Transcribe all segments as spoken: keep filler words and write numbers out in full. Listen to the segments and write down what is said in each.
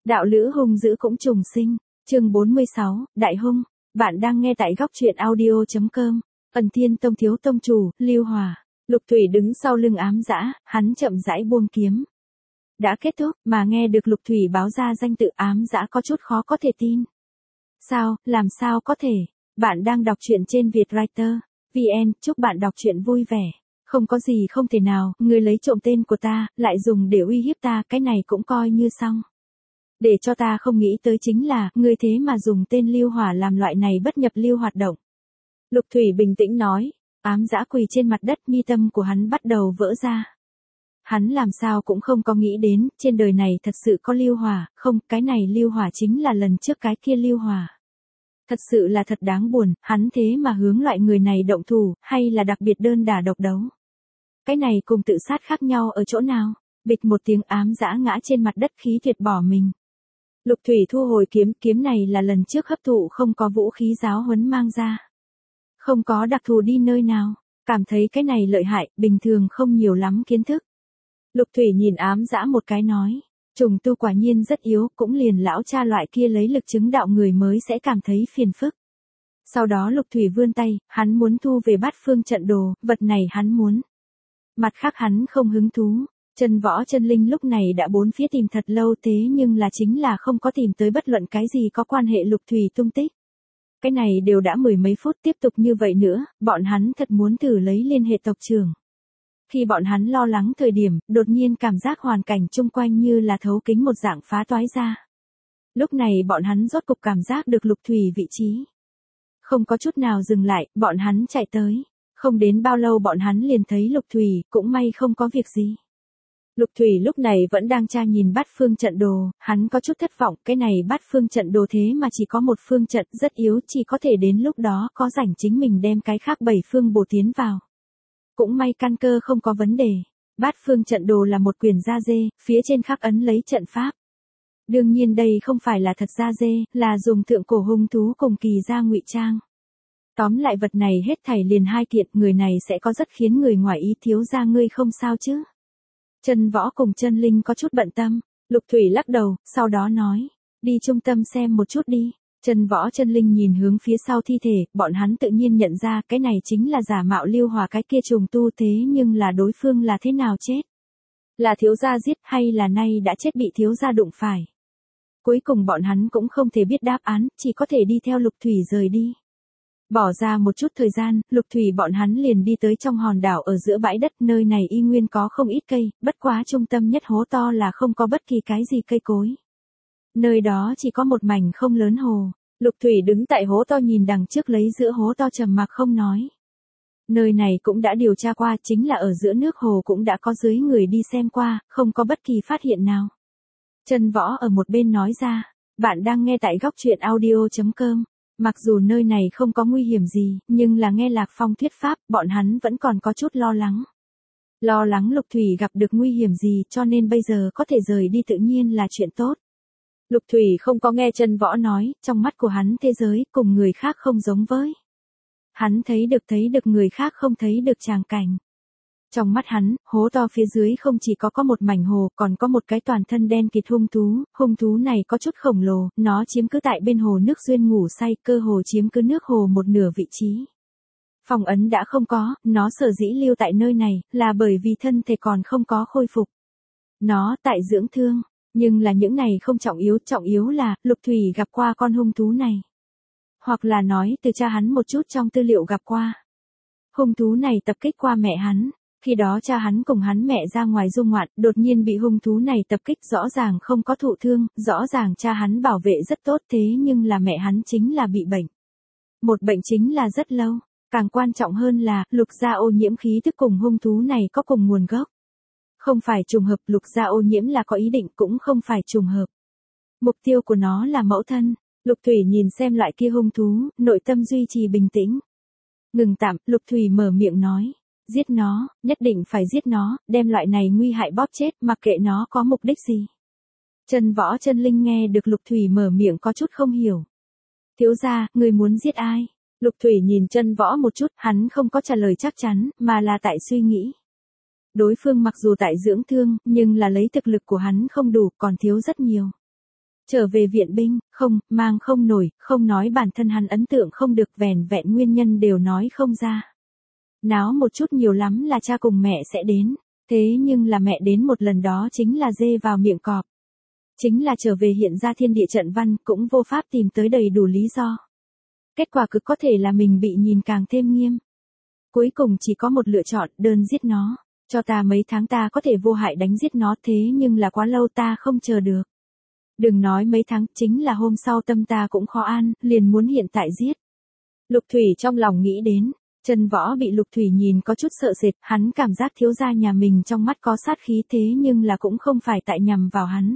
Đạo lữ hung dữ cũng trùng sinh, chương bốn mươi sáu, Đại hung, bạn đang nghe tại góc truyện audio chấm com, Ẩn Thiên Tông thiếu tông chủ, Lưu Hòa, Lục Thủy đứng sau lưng ám dã, hắn chậm rãi buông kiếm. Đã kết thúc, mà nghe được Lục Thủy báo ra danh tự ám dã có chút khó có thể tin. Sao, làm sao có thể, bạn đang đọc truyện trên Vietwriter, vê en, chúc bạn đọc truyện vui vẻ. Không có gì không thể nào, ngươi lấy trộm tên của ta, lại dùng để uy hiếp ta, cái này cũng coi như xong. Để cho ta không nghĩ tới chính là, ngươi thế mà dùng tên Lưu Hỏa làm loại này bất nhập lưu hoạt động. Lục Thủy bình tĩnh nói, ám dã quỳ trên mặt đất, mi tâm của hắn bắt đầu vỡ ra. Hắn làm sao cũng không có nghĩ đến, trên đời này thật sự có Lưu Hỏa, không, cái này Lưu Hỏa chính là lần trước cái kia Lưu Hỏa. Thật sự là thật đáng buồn, hắn thế mà hướng loại người này động thủ, hay là đặc biệt đơn đả độc đấu. Cái này cùng tự sát khác nhau ở chỗ nào? Bịch một tiếng ám dã ngã trên mặt đất khí tuyệt bỏ mình. Lục Thủy thu hồi kiếm, kiếm này là lần trước hấp thụ không có vũ khí giáo huấn mang ra. Không có đặc thù đi nơi nào, cảm thấy cái này lợi hại, bình thường không nhiều lắm kiến thức. Lục Thủy nhìn ám dã một cái nói, trùng tu quả nhiên rất yếu, cũng liền lão cha loại kia lấy lực chứng đạo người mới sẽ cảm thấy phiền phức. Sau đó Lục Thủy vươn tay, hắn muốn thu về bát phương trận đồ, vật này hắn muốn. Mặt khác hắn không hứng thú. Chân Võ Chân Linh lúc này đã bốn phía tìm thật lâu thế nhưng là chính là không có tìm tới bất luận cái gì có quan hệ Lục Thủy tung tích. Cái này đều đã mười mấy phút tiếp tục như vậy nữa, bọn hắn thật muốn thử lấy liên hệ tộc trưởng. Khi bọn hắn lo lắng thời điểm, đột nhiên cảm giác hoàn cảnh chung quanh như là thấu kính một dạng phá toái ra. Lúc này bọn hắn rốt cục cảm giác được Lục Thủy vị trí. Không có chút nào dừng lại, bọn hắn chạy tới. Không đến bao lâu bọn hắn liền thấy Lục Thủy, cũng may không có việc gì. Lục Thủy lúc này vẫn đang tra nhìn bát phương trận đồ, hắn có chút thất vọng, cái này bát phương trận đồ thế mà chỉ có một phương trận rất yếu, chỉ có thể đến lúc đó có rảnh chính mình đem cái khác bảy phương bổ tiến vào. Cũng may căn cơ không có vấn đề, bát phương trận đồ là một quyển da dê, phía trên khắc ấn lấy trận pháp. Đương nhiên đây không phải là thật da dê, là dùng thượng cổ hung thú cùng kỳ da ngụy trang. Tóm lại vật này hết thảy liền hai kiện, người này sẽ có rất khiến người ngoài ý, thiếu gia ngươi không sao chứ? Chân Võ cùng Chân Linh có chút bận tâm, Lục Thủy lắc đầu, sau đó nói, đi trung tâm xem một chút đi. Chân Võ Chân Linh nhìn hướng phía sau thi thể, bọn hắn tự nhiên nhận ra cái này chính là giả mạo Lưu Hòa cái kia trùng tu thế nhưng là đối phương là thế nào chết? Là thiếu gia giết hay là nay đã chết bị thiếu gia đụng phải? Cuối cùng bọn hắn cũng không thể biết đáp án, chỉ có thể đi theo Lục Thủy rời đi. Bỏ ra một chút thời gian, Lục Thủy bọn hắn liền đi tới trong hòn đảo ở giữa bãi đất, nơi này y nguyên có không ít cây, bất quá trung tâm nhất hố to là không có bất kỳ cái gì cây cối. Nơi đó chỉ có một mảnh không lớn hồ. Lục Thủy đứng tại hố to nhìn đằng trước lấy giữa hố to trầm mặc không nói. Nơi này cũng đã điều tra qua, chính là ở giữa nước hồ cũng đã có dưới người đi xem qua, không có bất kỳ phát hiện nào. Chân Võ ở một bên nói ra, bạn đang nghe tại góc truyện audio chấm com. Mặc dù nơi này không có nguy hiểm gì, nhưng là nghe Lạc Phong thuyết pháp, bọn hắn vẫn còn có chút lo lắng. Lo lắng Lục Thủy gặp được nguy hiểm gì cho nên bây giờ có thể rời đi tự nhiên là chuyện tốt. Lục Thủy không có nghe Chân Võ nói, trong mắt của hắn thế giới cùng người khác không giống với. Hắn thấy được thấy được người khác không thấy được tràng cảnh. Trong mắt hắn, hố to phía dưới không chỉ có có một mảnh hồ, còn có một cái toàn thân đen kịt hung thú, hung thú này có chút khổng lồ, nó chiếm cứ tại bên hồ nước duyên ngủ say, cơ hồ chiếm cứ nước hồ một nửa vị trí. Phong ấn đã không có, nó sở dĩ lưu tại nơi này, là bởi vì thân thể còn không có khôi phục. Nó tại dưỡng thương, nhưng là những này không trọng yếu, trọng yếu là, Lục Thủy gặp qua con hung thú này. Hoặc là nói từ cha hắn một chút trong tư liệu gặp qua. Hung thú này tập kích qua mẹ hắn. Khi đó cha hắn cùng hắn mẹ ra ngoài du ngoạn, đột nhiên bị hung thú này tập kích, rõ ràng không có thụ thương, rõ ràng cha hắn bảo vệ rất tốt thế nhưng là mẹ hắn chính là bị bệnh. Một bệnh chính là rất lâu, càng quan trọng hơn là, Lục gia ô nhiễm khí thức cùng hung thú này có cùng nguồn gốc. Không phải trùng hợp, Lục gia ô nhiễm là có ý định, cũng không phải trùng hợp. Mục tiêu của nó là mẫu thân. Lục Thủy nhìn xem loại kia hung thú, nội tâm duy trì bình tĩnh. Ngừng tạm, Lục Thủy mở miệng nói. Giết nó, nhất định phải giết nó, đem loại này nguy hại bóp chết, mặc kệ nó có mục đích gì. Chân Võ Chân Linh nghe được Lục Thủy mở miệng có chút không hiểu. Thiếu gia, người muốn giết ai? Lục Thủy nhìn Chân Võ một chút, hắn không có trả lời chắc chắn, mà là tại suy nghĩ. Đối phương mặc dù tại dưỡng thương, nhưng là lấy thực lực của hắn không đủ, còn thiếu rất nhiều. Trở về viện binh, không, mang không nổi, không nói bản thân hắn ấn tượng không được, vẻn vẹn nguyên nhân đều nói không ra. Náo một chút nhiều lắm là cha cùng mẹ sẽ đến, thế nhưng là mẹ đến một lần đó chính là dê vào miệng cọp. Chính là trở về hiện ra thiên địa trận văn cũng vô pháp tìm tới đầy đủ lý do. Kết quả cực có thể là mình bị nhìn càng thêm nghiêm. Cuối cùng chỉ có một lựa chọn, đơn giết nó. Cho ta mấy tháng ta có thể vô hại đánh giết nó, thế nhưng là quá lâu ta không chờ được. Đừng nói mấy tháng, chính là hôm sau tâm ta cũng khó an, liền muốn hiện tại giết. Lục Thủy trong lòng nghĩ đến, Trần Võ bị Lục Thủy nhìn có chút sợ sệt, hắn cảm giác thiếu gia nhà mình trong mắt có sát khí, thế nhưng là cũng không phải tại nhằm vào hắn.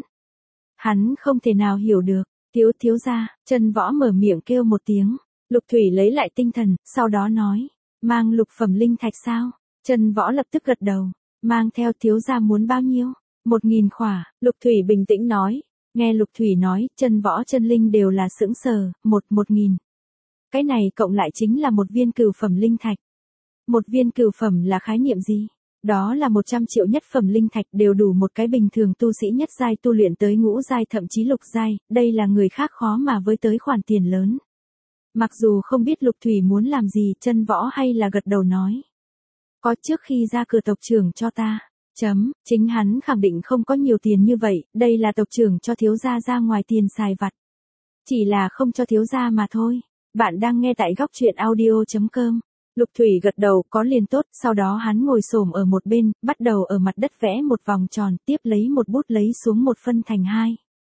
Hắn không thể nào hiểu được, thiếu thiếu gia, Trần Võ mở miệng kêu một tiếng. Lục Thủy lấy lại tinh thần, sau đó nói, mang lục phẩm linh thạch sao? Trần Võ lập tức gật đầu, mang theo, thiếu gia muốn bao nhiêu? Một nghìn khỏa, Lục Thủy bình tĩnh nói. Nghe Lục Thủy nói, Trần Võ chân linh đều là sững sờ, một một nghìn. Cái này cộng lại chính là một viên cửu phẩm linh thạch. Một viên cửu phẩm là khái niệm gì? Đó là một trăm triệu nhất phẩm linh thạch đều đủ một cái bình thường tu sĩ nhất giai tu luyện tới ngũ giai thậm chí lục giai, đây là người khác khó mà với tới khoản tiền lớn. Mặc dù không biết Lục Thủy muốn làm gì, Trần Võ hay là gật đầu nói. Có, trước khi ra cửa tộc trưởng cho ta. Chấm, chính hắn khẳng định không có nhiều tiền như vậy, đây là tộc trưởng cho thiếu gia ra ngoài tiền xài vặt. Chỉ là không cho thiếu gia mà thôi. Bạn đang nghe tại góc truyện audio chấm com. Lục Thủy gật đầu, có liền tốt, sau đó hắn ngồi xổm ở một bên, bắt đầu ở mặt đất vẽ một vòng tròn, tiếp lấy một bút lấy xuống một phân thành hai.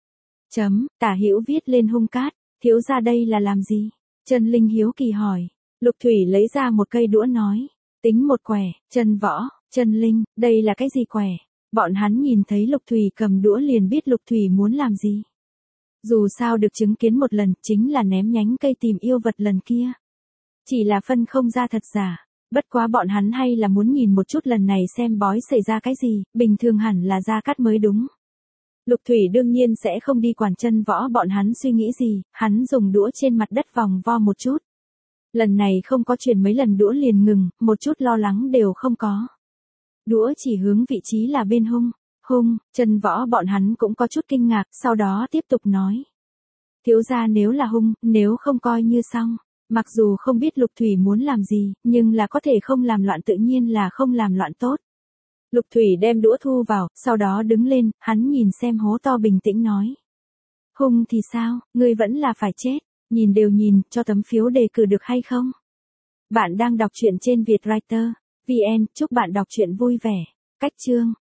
Chấm, Tả Hữu viết lên hung cát, thiếu gia đây là làm gì? Trần Linh hiếu kỳ hỏi. Lục Thủy lấy ra một cây đũa nói, tính một quẻ. Trần Võ, Trần Linh, đây là cái gì quẻ? Bọn hắn nhìn thấy Lục Thủy cầm đũa liền biết Lục Thủy muốn làm gì. Dù sao được chứng kiến một lần, chính là ném nhánh cây tìm yêu vật lần kia. Chỉ là phân không ra thật giả. Bất quá bọn hắn hay là muốn nhìn một chút lần này xem bói xảy ra cái gì, bình thường hẳn là Gia Cát mới đúng. Lục Thủy đương nhiên sẽ không đi quản Trần Võ bọn hắn suy nghĩ gì, hắn dùng đũa trên mặt đất vòng vo một chút. Lần này không có chuyển mấy lần đũa liền ngừng, một chút lo lắng đều không có. Đũa chỉ hướng vị trí là bên hung. Hung, Trần Võ bọn hắn cũng có chút kinh ngạc, sau đó tiếp tục nói. Thiếu gia nếu là hung, nếu không coi như xong. Mặc dù không biết Lục Thủy muốn làm gì, nhưng là có thể không làm loạn tự nhiên là không làm loạn tốt. Lục Thủy đem đũa thu vào, sau đó đứng lên, hắn nhìn xem hố to bình tĩnh nói. Hung thì sao, ngươi vẫn là phải chết, nhìn đều nhìn, cho tấm phiếu đề cử được hay không? Bạn đang đọc truyện trên Vietwriter. vê en, chúc bạn đọc truyện vui vẻ. Cách chương.